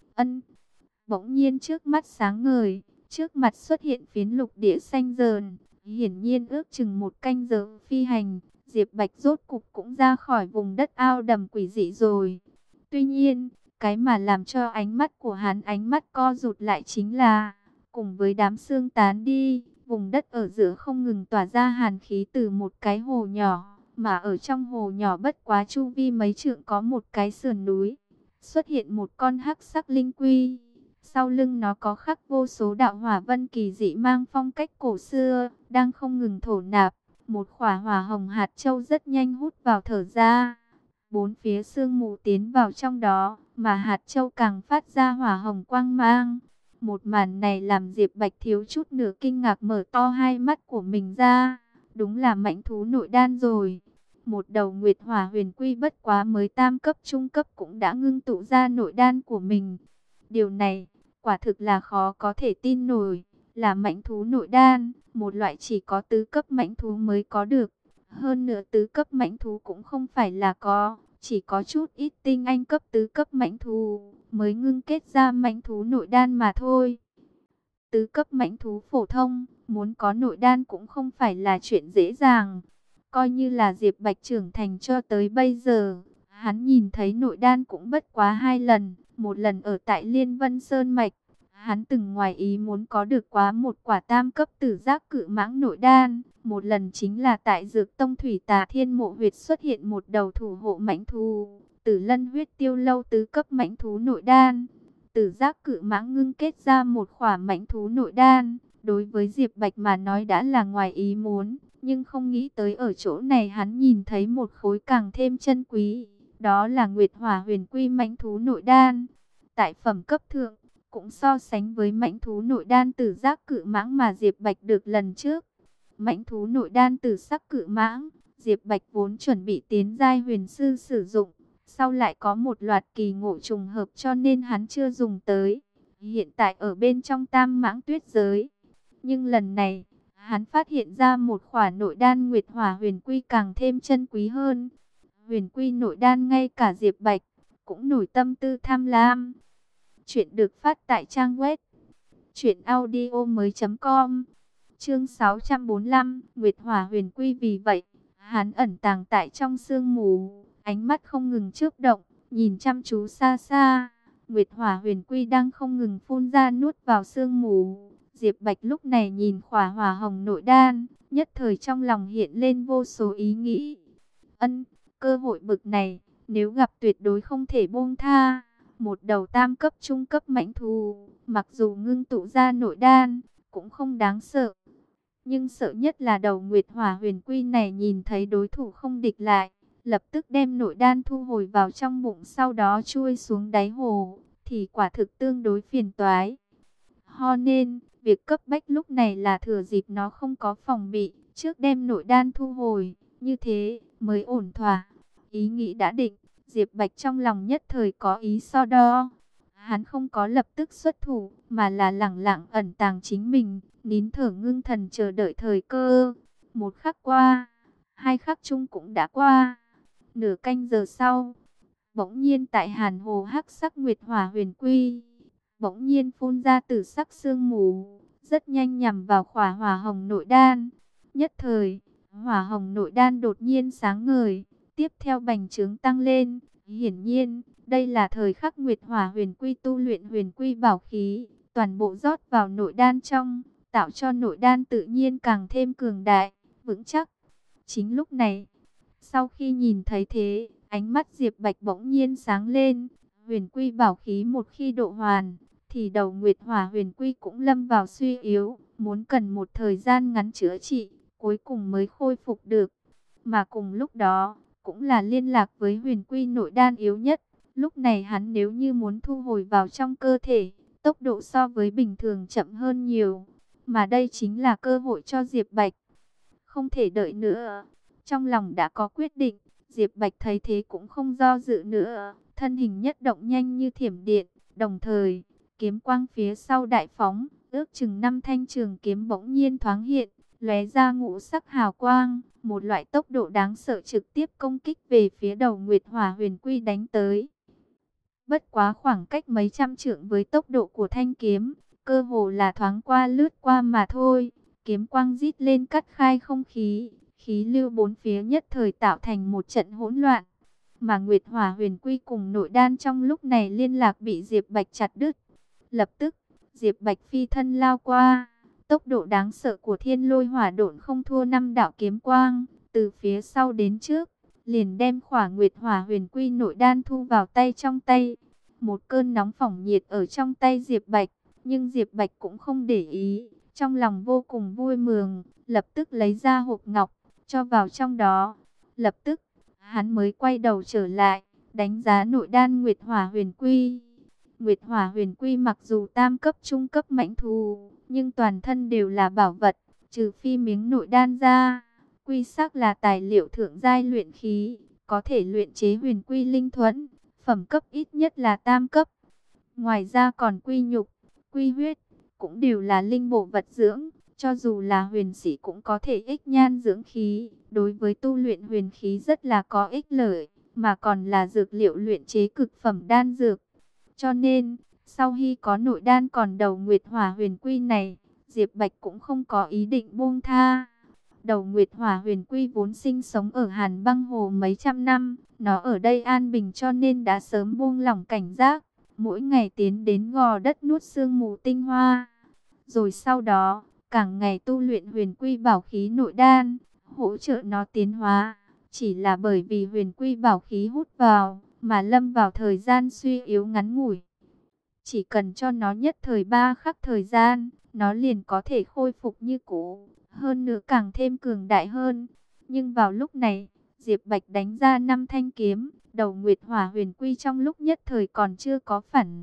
[SPEAKER 1] Bỗng nhiên trước mắt sáng ngời, trước mặt xuất hiện phiến lục địa xanh dờn, hiển nhiên ước chừng một canh giờ phi hành, Diệp Bạch rốt cục cũng ra khỏi vùng đất ao đầm quỷ dị rồi. Tuy nhiên, cái mà làm cho ánh mắt của hắn ánh mắt co rụt lại chính là, cùng với đám sương tán đi, vùng đất ở giữa không ngừng tỏa ra hàn khí từ một cái hồ nhỏ, mà ở trong hồ nhỏ bất quá chu vi mấy trượng có một cái sườn núi, xuất hiện một con hắc sắc linh quy. Sau lưng nó có khắc vô số đạo hỏa vân kỳ dị mang phong cách cổ xưa, đang không ngừng thổ nạp. Một khỏa hỏa hồng hạt châu rất nhanh hút vào thở ra. Bốn phía sương mù tiến vào trong đó, mà hạt châu càng phát ra hỏa hồng quang mang. Một màn này làm Diệp Bạch thiếu chút nữa kinh ngạc mở to hai mắt của mình ra. Đúng là mãnh thú nội đan rồi. Một đầu nguyệt hỏa huyền quy bất quá mới tam cấp trung cấp cũng đã ngưng tụ ra nội đan của mình. Điều này, quả thực là khó có thể tin nổi, là mãnh thú nội đan, một loại chỉ có tứ cấp mãnh thú mới có được. Hơn nữa tứ cấp mãnh thú cũng không phải là có, chỉ có chút ít tinh anh cấp tứ cấp mãnh thú mới ngưng kết ra mãnh thú nội đan mà thôi. Tứ cấp mãnh thú phổ thông, muốn có nội đan cũng không phải là chuyện dễ dàng. Coi như là Diệp Bạch trưởng thành cho tới bây giờ, hắn nhìn thấy nội đan cũng bất quá 2 lần. Một lần ở tại Liên Vân Sơn Mạch, hắn từng ngoài ý muốn có được quá một quả tam cấp tử giác cự mãng nội đan. Một lần chính là tại Dược Tông Thủy Tà Thiên Mộ Huyệt xuất hiện một đầu thủ hộ mãnh thú, Tử Lân huyết tiêu lâu tứ cấp mãnh thú nội đan. Tử giác cự mãng ngưng kết ra một quả mãnh thú nội đan, đối với Diệp Bạch mà nói đã là ngoài ý muốn. Nhưng không nghĩ tới ở chỗ này hắn nhìn thấy một khối càng thêm chân quý. Đó là Nguyệt Hỏa Huyền Quy mãnh thú nội đan. Tại phẩm cấp thượng, cũng so sánh với mãnh thú nội đan tử giác cự mãng mà Diệp Bạch được lần trước. Mãnh thú nội đan tử sắc cự mãng, Diệp Bạch vốn chuẩn bị tiến giai huyền sư sử dụng. Sau lại có một loạt kỳ ngộ trùng hợp cho nên hắn chưa dùng tới. Hiện tại ở bên trong Tam Mãng Tuyết giới. Nhưng lần này, hắn phát hiện ra một khỏa nội đan Nguyệt Hỏa Huyền Quy càng thêm chân quý hơn. Huyền Quy nội đan ngay cả Diệp Bạch cũng nổi tâm tư tham lam. Chuyện được phát tại trang web truyệnaudiomoi.com. Chương 645, Nguyệt Hỏa Huyền Quy. Vì vậy, hắn ẩn tàng tại trong sương mù, ánh mắt không ngừng chớp động, nhìn chăm chú xa xa. Nguyệt Hỏa Huyền Quy đang không ngừng phun ra nuốt vào sương mù. Diệp Bạch lúc này nhìn khỏa hỏa hồng nội đan, nhất thời trong lòng hiện lên vô số ý nghĩ. Cơ hội bực này, nếu gặp tuyệt đối không thể buông tha. Một đầu tam cấp trung cấp mãnh thú, mặc dù ngưng tụ ra nội đan, cũng không đáng sợ. Nhưng sợ nhất là đầu Nguyệt Hỏa Huyền Quy này nhìn thấy đối thủ không địch lại, lập tức đem nội đan thu hồi vào trong bụng sau đó chui xuống đáy hồ, thì quả thực tương đối phiền toái. Ho nên, việc cấp bách lúc này là thừa dịp nó không có phòng bị, trước đem nội đan thu hồi, như thế mới ổn thỏa. Ý nghĩ đã định, Diệp Bạch trong lòng nhất thời có ý so đo. Hắn không có lập tức xuất thủ, mà là lẳng lặng ẩn tàng chính mình, nín thở ngưng thần chờ đợi thời cơ. Một khắc qua, hai khắc chung cũng đã qua. Nửa canh giờ sau, bỗng nhiên tại hàn hồ hắc sắc Nguyệt Hỏa Huyền Quy, bỗng nhiên phun ra tử sắc sương mù, rất nhanh nhằm vào khỏa hỏa hồng nội đan. Nhất thời, hỏa hồng nội đan đột nhiên sáng ngời, tiếp theo bành trướng tăng lên. Hiển nhiên, đây là thời khắc Nguyệt Hỏa Huyền Quy tu luyện huyền quy bảo khí, toàn bộ rót vào nội đan trong, tạo cho nội đan tự nhiên càng thêm cường đại, vững chắc. Chính lúc này, sau khi nhìn thấy thế, ánh mắt Diệp Bạch bỗng nhiên sáng lên. Huyền quy bảo khí một khi độ hoàn, thì đầu Nguyệt Hỏa Huyền Quy cũng lâm vào suy yếu, muốn cần một thời gian ngắn chữa trị, cuối cùng mới khôi phục được. Mà cùng lúc đó, cũng là liên lạc với huyền quy nội đan yếu nhất. Lúc này hắn nếu như muốn thu hồi vào trong cơ thể, tốc độ so với bình thường chậm hơn nhiều. Mà đây chính là cơ hội cho Diệp Bạch. Không thể đợi nữa. Trong lòng đã có quyết định, Diệp Bạch thấy thế cũng không do dự nữa. Thân hình nhất động nhanh như thiểm điện, đồng thời, kiếm quang phía sau đại phóng, ước chừng 5 thanh trường kiếm bỗng nhiên thoáng hiện, lóe ra ngũ sắc hào quang, một loại tốc độ đáng sợ trực tiếp công kích về phía đầu Nguyệt Hỏa Huyền Quy đánh tới. Bất quá khoảng cách mấy trăm trượng với tốc độ của thanh kiếm, cơ hồ là thoáng qua lướt qua mà thôi. Kiếm quang rít lên cắt khai không khí, khí lưu bốn phía nhất thời tạo thành một trận hỗn loạn. Mà Nguyệt Hỏa Huyền Quy cùng nội đan trong lúc này liên lạc bị Diệp Bạch chặt đứt. Lập tức, Diệp Bạch phi thân lao qua. Tốc độ đáng sợ của Thiên Lôi Hỏa Độn không thua 5 đạo kiếm quang, từ phía sau đến trước, liền đem khỏa Nguyệt Hỏa Huyền Quy nội đan thu vào tay trong tay. Một cơn nóng phỏng nhiệt ở trong tay Diệp Bạch, nhưng Diệp Bạch cũng không để ý, trong lòng vô cùng vui mừng, lập tức lấy ra hộp ngọc, cho vào trong đó. Lập tức, hắn mới quay đầu trở lại, đánh giá nội đan Nguyệt Hỏa Huyền Quy. Nguyệt Hỏa Huyền Quy mặc dù tam cấp trung cấp mãnh thú, nhưng toàn thân đều là bảo vật, trừ phi miếng nội đan ra. Quy sắc là tài liệu thượng giai luyện khí, có thể luyện chế huyền quy linh thuẫn, phẩm cấp ít nhất là tam cấp. Ngoài ra còn quy nhục, quy huyết, cũng đều là linh bổ vật dưỡng, cho dù là huyền sĩ cũng có thể ích nhan dưỡng khí, đối với tu luyện huyền khí rất là có ích lợi, mà còn là dược liệu luyện chế cực phẩm đan dược. Cho nên, sau khi có nội đan còn đầu Nguyệt Hỏa Huyền Quy này, Diệp Bạch cũng không có ý định buông tha. Đầu Nguyệt Hỏa Huyền Quy vốn sinh sống ở Hàn Băng Hồ mấy trăm năm, nó ở đây an bình cho nên đã sớm buông lỏng cảnh giác, mỗi ngày tiến đến gò đất nuốt sương mù tinh hoa. Rồi sau đó, càng ngày tu luyện huyền quy bảo khí nội đan, hỗ trợ nó tiến hóa. Chỉ là bởi vì huyền quy bảo khí hút vào, mà lâm vào thời gian suy yếu ngắn ngủi. Chỉ cần cho nó nhất thời 3 khắc thời gian, nó liền có thể khôi phục như cũ. hơn nữa càng thêm cường đại hơn. Nhưng vào lúc này, Diệp Bạch đánh ra 5 thanh kiếm, đầu Nguyệt Hỏa Huyền Quy trong lúc nhất thời còn chưa có phản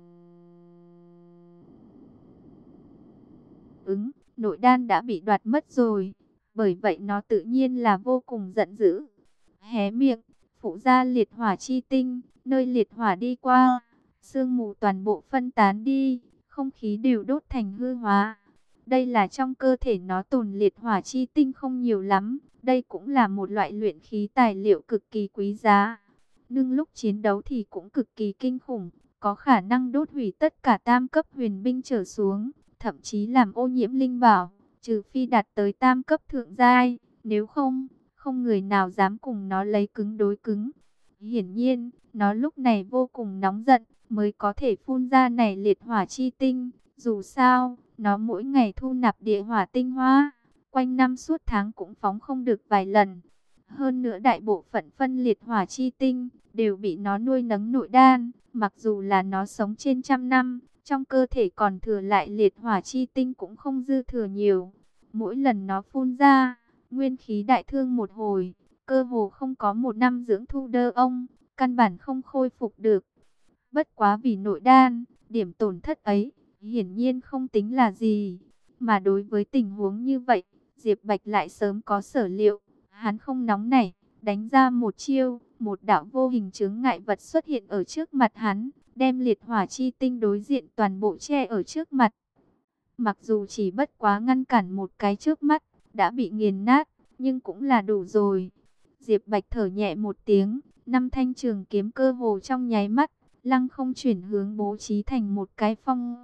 [SPEAKER 1] ứng, nội đan đã bị đoạt mất rồi, bởi vậy nó tự nhiên là vô cùng giận dữ. Hé miệng, phụ ra liệt hỏa chi tinh, nơi liệt hỏa đi qua, sương mù toàn bộ phân tán đi, không khí đều đốt thành hư hóa. Đây là trong cơ thể nó tồn liệt hỏa chi tinh không nhiều lắm, đây cũng là một loại luyện khí tài liệu cực kỳ quý giá. Nhưng lúc chiến đấu thì cũng cực kỳ kinh khủng, có khả năng đốt hủy tất cả tam cấp huyền binh trở xuống, thậm chí làm ô nhiễm linh bảo, trừ phi đạt tới tam cấp thượng giai, nếu không, không người nào dám cùng nó lấy cứng đối cứng. Hiển nhiên, nó lúc này vô cùng nóng giận, mới có thể phun ra này liệt hỏa chi tinh. Dù sao, nó mỗi ngày thu nạp địa hỏa tinh hoa, quanh năm suốt tháng cũng phóng không được vài lần. Hơn nữa đại bộ phận phân liệt hỏa chi tinh đều bị nó nuôi nấng nội đan, mặc dù là nó sống trên trăm năm, trong cơ thể còn thừa lại liệt hỏa chi tinh cũng không dư thừa nhiều. Mỗi lần nó phun ra, nguyên khí đại thương một hồi, cơ hồ không có một năm dưỡng thu đơ ông, căn bản không khôi phục được. Bất quá vì nội đan, điểm tổn thất ấy, hiển nhiên không tính là gì. Mà đối với tình huống như vậy, Diệp Bạch lại sớm có sở liệu. Hắn không nóng nảy, đánh ra một chiêu, một đạo vô hình chướng ngại vật xuất hiện ở trước mặt hắn, đem liệt hỏa chi tinh đối diện toàn bộ che ở trước mặt. Mặc dù chỉ bất quá ngăn cản một cái trước mắt, đã bị nghiền nát, nhưng cũng là đủ rồi. Diệp Bạch thở nhẹ một tiếng, 5 thanh trường kiếm cơ hồ trong nháy mắt, lăng không chuyển hướng bố trí thành một cái phong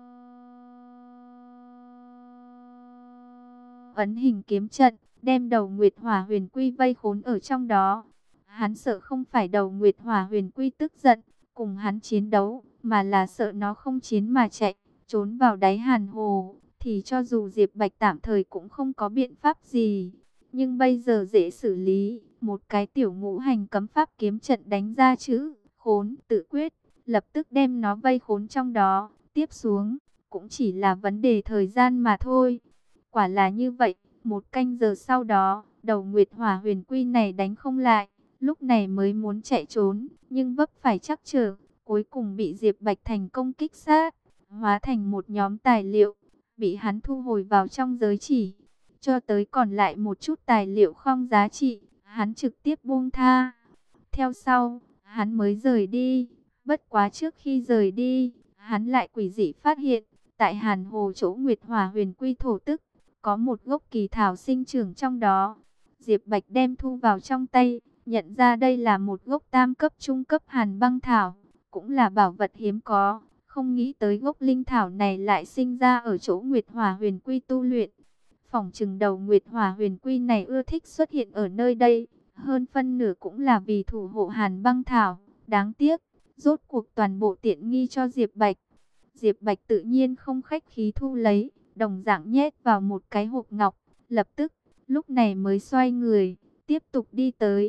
[SPEAKER 1] ấn hình kiếm trận, đem đầu Nguyệt Hỏa Huyền Quy vây khốn ở trong đó. Hắn sợ không phải đầu Nguyệt Hỏa Huyền Quy tức giận, cùng hắn chiến đấu, mà là sợ nó không chiến mà chạy, trốn vào đáy hàn hồ, thì cho dù Diệp Bạch tạm thời cũng không có biện pháp gì. Nhưng bây giờ dễ xử lý, một cái tiểu ngũ hành cấm pháp kiếm trận đánh ra chữ khốn tự quyết, lập tức đem nó vây khốn trong đó, tiếp xuống, cũng chỉ là vấn đề thời gian mà thôi. Quả là như vậy, một canh giờ sau đó, đầu Nguyệt Hỏa Huyền Quy này đánh không lại, lúc này mới muốn chạy trốn, nhưng vấp phải trắc trở, cuối cùng bị Diệp Bạch thành công kích sát, hóa thành một nhóm tài liệu, bị hắn thu hồi vào trong giới chỉ. Cho tới còn lại một chút tài liệu không giá trị, hắn trực tiếp buông tha. Theo sau, hắn mới rời đi. Bất quá trước khi rời đi, hắn lại quỷ dị phát hiện, tại Hàn Hồ chỗ Nguyệt Hỏa Huyền Quy thổ tức, có một gốc kỳ thảo sinh trưởng trong đó. Diệp Bạch đem thu vào trong tay, nhận ra đây là một gốc tam cấp trung cấp hàn băng thảo, cũng là bảo vật hiếm có. Không nghĩ tới gốc linh thảo này lại sinh ra ở chỗ Nguyệt Hỏa Huyền Quy tu luyện. Phỏng chừng đầu Nguyệt Hỏa Huyền Quy này ưa thích xuất hiện ở nơi đây, hơn phân nửa cũng là vì thủ hộ hàn băng thảo. Đáng tiếc, rốt cuộc toàn bộ tiện nghi cho Diệp Bạch. Diệp Bạch tự nhiên không khách khí thu lấy, đồng dạng nhét vào một cái hộp ngọc, lập tức, lúc này mới xoay người, tiếp tục đi tới.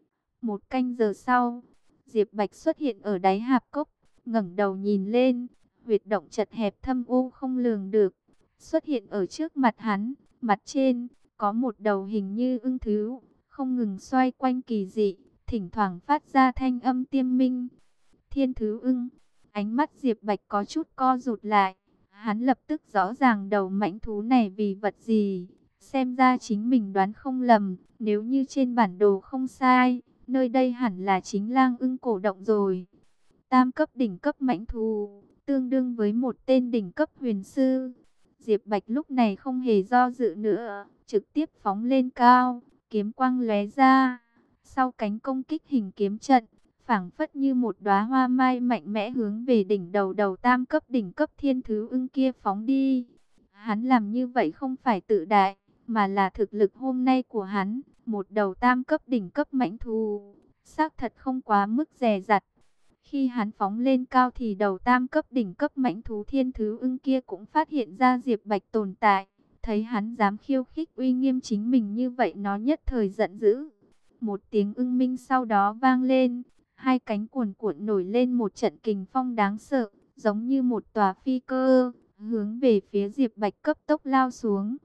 [SPEAKER 1] Một canh giờ sau, Diệp Bạch xuất hiện ở đáy hạp cốc, ngẩng đầu nhìn lên, huyệt động chật hẹp thâm u không lường được, xuất hiện ở trước mặt hắn, mặt trên, có một đầu hình như ưng thú, không ngừng xoay quanh kỳ dị, thỉnh thoảng phát ra thanh âm tiêm minh. Thiên Thứ Ưng. Ánh mắt Diệp Bạch có chút co rụt lại. Hắn lập tức rõ ràng đầu mãnh thú này vì vật gì. Xem ra chính mình đoán không lầm. Nếu như trên bản đồ không sai, nơi đây hẳn là chính Lang Ưng cổ động rồi. Tam cấp đỉnh cấp mãnh thú, tương đương với một tên đỉnh cấp huyền sư. Diệp Bạch lúc này không hề do dự nữa, trực tiếp phóng lên cao, kiếm quang lóe ra. Sau cánh công kích hình kiếm trận, phảng phất như một đóa hoa mai mạnh mẽ hướng về đỉnh đầu tam cấp đỉnh cấp Thiên Thứ Ưng kia phóng đi. Hắn làm như vậy không phải tự đại, mà là thực lực hôm nay của hắn, một đầu tam cấp đỉnh cấp mãnh thú, xác thật không quá mức dè dặt. Khi hắn phóng lên cao thì đầu tam cấp đỉnh cấp mãnh thú Thiên Thứ Ưng kia cũng phát hiện ra Diệp Bạch tồn tại, thấy hắn dám khiêu khích uy nghiêm chính mình như vậy, nó nhất thời giận dữ. Một tiếng ưng minh sau đó vang lên, hai cánh cuồn cuộn nổi lên một trận kình phong đáng sợ, giống như một tòa phi cơ, hướng về phía Diệp Bạch cấp tốc lao xuống.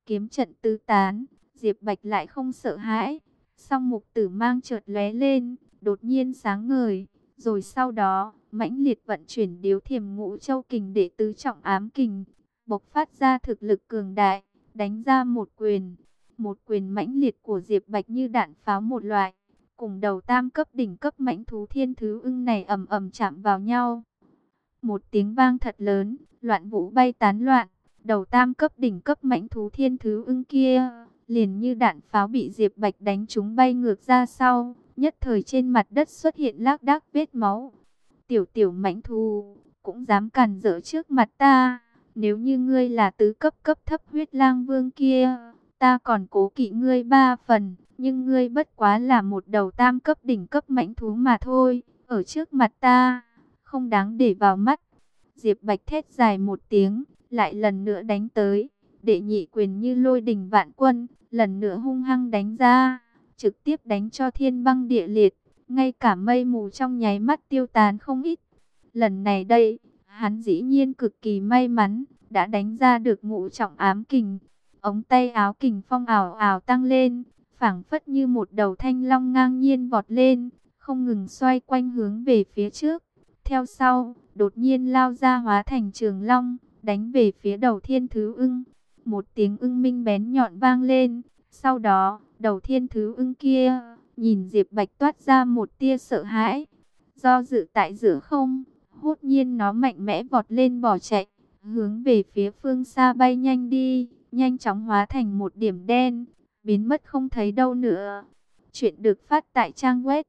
[SPEAKER 1] kiếm trận tứ tán, Diệp Bạch lại không sợ hãi. Song mục tử mang chợt lóe lên, đột nhiên sáng ngời, rồi sau đó mãnh liệt vận chuyển Điếu Thiềm Ngũ Châu Kình để tứ trọng ám kình, bộc phát ra thực lực cường đại, đánh ra một quyền mãnh liệt của Diệp Bạch như đạn pháo một loại, cùng đầu tam cấp đỉnh cấp mãnh thú thiên thứ ưng này ầm ầm chạm vào nhau. Một tiếng vang thật lớn, loạn vũ bay tán loạn, đầu tam cấp đỉnh cấp mãnh thú thiên thứ ưng kia liền như đạn pháo bị Diệp Bạch đánh trúng bay ngược ra sau, nhất thời trên mặt đất xuất hiện lác đác vết máu. Tiểu tiểu mãnh thú, cũng dám cản rỡ trước mặt ta, nếu như ngươi là tứ cấp cấp thấp huyết lang vương kia, ta còn cố kỵ ngươi 3 phần, nhưng ngươi bất quá là một đầu tam cấp đỉnh cấp mãnh thú mà thôi, ở trước mặt ta, không đáng để vào mắt. Diệp Bạch thét dài một tiếng, lại lần nữa đánh tới, đệ nhị quyền như lôi đình vạn quân, lần nữa hung hăng đánh ra, trực tiếp đánh cho thiên băng địa liệt, ngay cả mây mù trong nháy mắt tiêu tán không ít. Lần này đây, hắn dĩ nhiên cực kỳ may mắn, đã đánh ra được ngũ trọng ám kình. Ống tay áo kình phong ảo ảo tăng lên, phảng phất như một đầu thanh long ngang nhiên vọt lên, không ngừng xoay quanh hướng về phía trước. Theo sau, đột nhiên lao ra hóa thành trường long, đánh về phía đầu thiên thứ ưng. Một tiếng ưng minh bén nhọn vang lên, sau đó, đầu thiên thứ ưng kia, nhìn Diệp Bạch toát ra một tia sợ hãi. Do dự tại giữa không, hốt nhiên nó mạnh mẽ vọt lên bỏ chạy, hướng về phía phương xa bay nhanh đi, nhanh chóng hóa thành một điểm đen, biến mất không thấy đâu nữa. Chuyện được phát tại trang web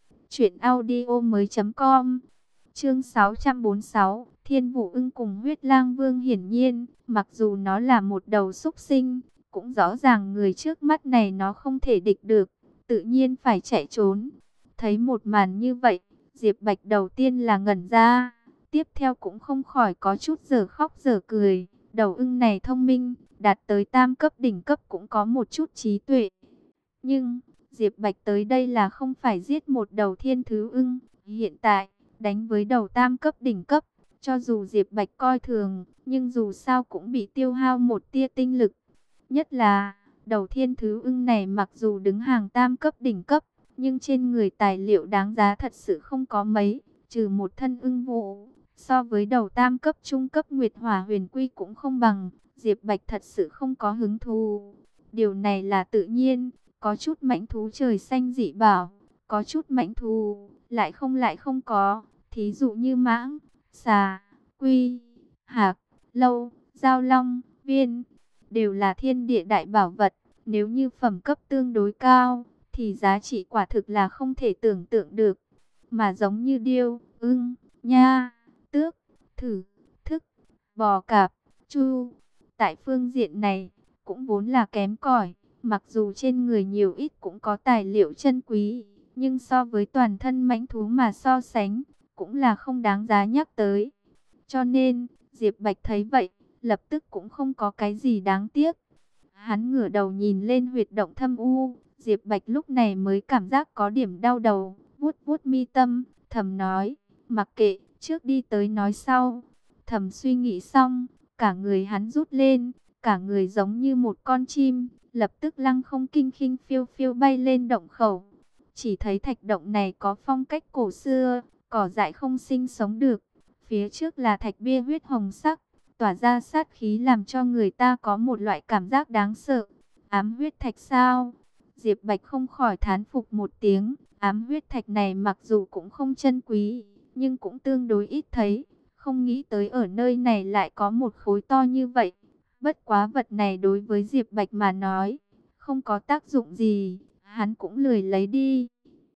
[SPEAKER 1] truyệnaudiomoi.com. Chương 646, Thiên Vũ Ưng cùng Huyết Lang Vương. Hiển nhiên, mặc dù nó là một đầu súc sinh, cũng rõ ràng người trước mắt này nó không thể địch được, tự nhiên phải chạy trốn. Thấy một màn như vậy, Diệp Bạch đầu tiên là ngẩn ra, tiếp theo cũng không khỏi có chút dở khóc dở cười. Đầu ưng này thông minh, đạt tới tam cấp đỉnh cấp cũng có một chút trí tuệ. Nhưng, Diệp Bạch tới đây là không phải giết một đầu thiên thứ ưng. Hiện tại, đánh với đầu tam cấp đỉnh cấp, cho dù Diệp Bạch coi thường, nhưng dù sao cũng bị tiêu hao một tia tinh lực. Nhất là, đầu thiên thứ ưng này mặc dù đứng hàng tam cấp đỉnh cấp, nhưng trên người tài liệu đáng giá thật sự không có mấy, trừ một thân ưng vụ. So với đầu tam cấp trung cấp Nguyệt Hỏa Huyền Quy cũng không bằng, Diệp Bạch thật sự không có hứng thú. Điều này là tự nhiên, có chút mãnh thú trời xanh dị bảo, có chút mãnh thú lại không có, thí dụ như mãng, xà, quy, hạc, lâu, giao long, viên, đều là thiên địa đại bảo vật, nếu như phẩm cấp tương đối cao, thì giá trị quả thực là không thể tưởng tượng được. Mà giống như điêu, ưng, nha, tước, thử, thức, bò cạp, chu, tại phương diện này, cũng vốn là kém cỏi. Mặc dù trên người nhiều ít cũng có tài liệu chân quý, nhưng so với toàn thân mãnh thú mà so sánh, cũng là không đáng giá nhắc tới. Cho nên, Diệp Bạch thấy vậy, lập tức cũng không có cái gì đáng tiếc. Hắn ngửa đầu nhìn lên huyệt động thâm u, Diệp Bạch lúc này mới cảm giác có điểm đau đầu, vuốt vuốt mi tâm, thầm nói, mặc kệ, trước đi tới nói sau. Thầm suy nghĩ xong, cả người hắn rút lên, cả người giống như một con chim, lập tức lăng không kinh khinh phiêu phiêu bay lên động khẩu. Chỉ thấy thạch động này có phong cách cổ xưa, cỏ dại không sinh sống được. Phía trước là thạch bia huyết hồng sắc, tỏa ra sát khí làm cho người ta có một loại cảm giác đáng sợ. Ám huyết thạch sao? Diệp Bạch không khỏi thán phục một tiếng. Ám huyết thạch này mặc dù cũng không chân quý, nhưng cũng tương đối ít thấy. Không nghĩ tới ở nơi này lại có một khối to như vậy. Bất quá vật này đối với Diệp Bạch mà nói, không có tác dụng gì, hắn cũng lười lấy đi.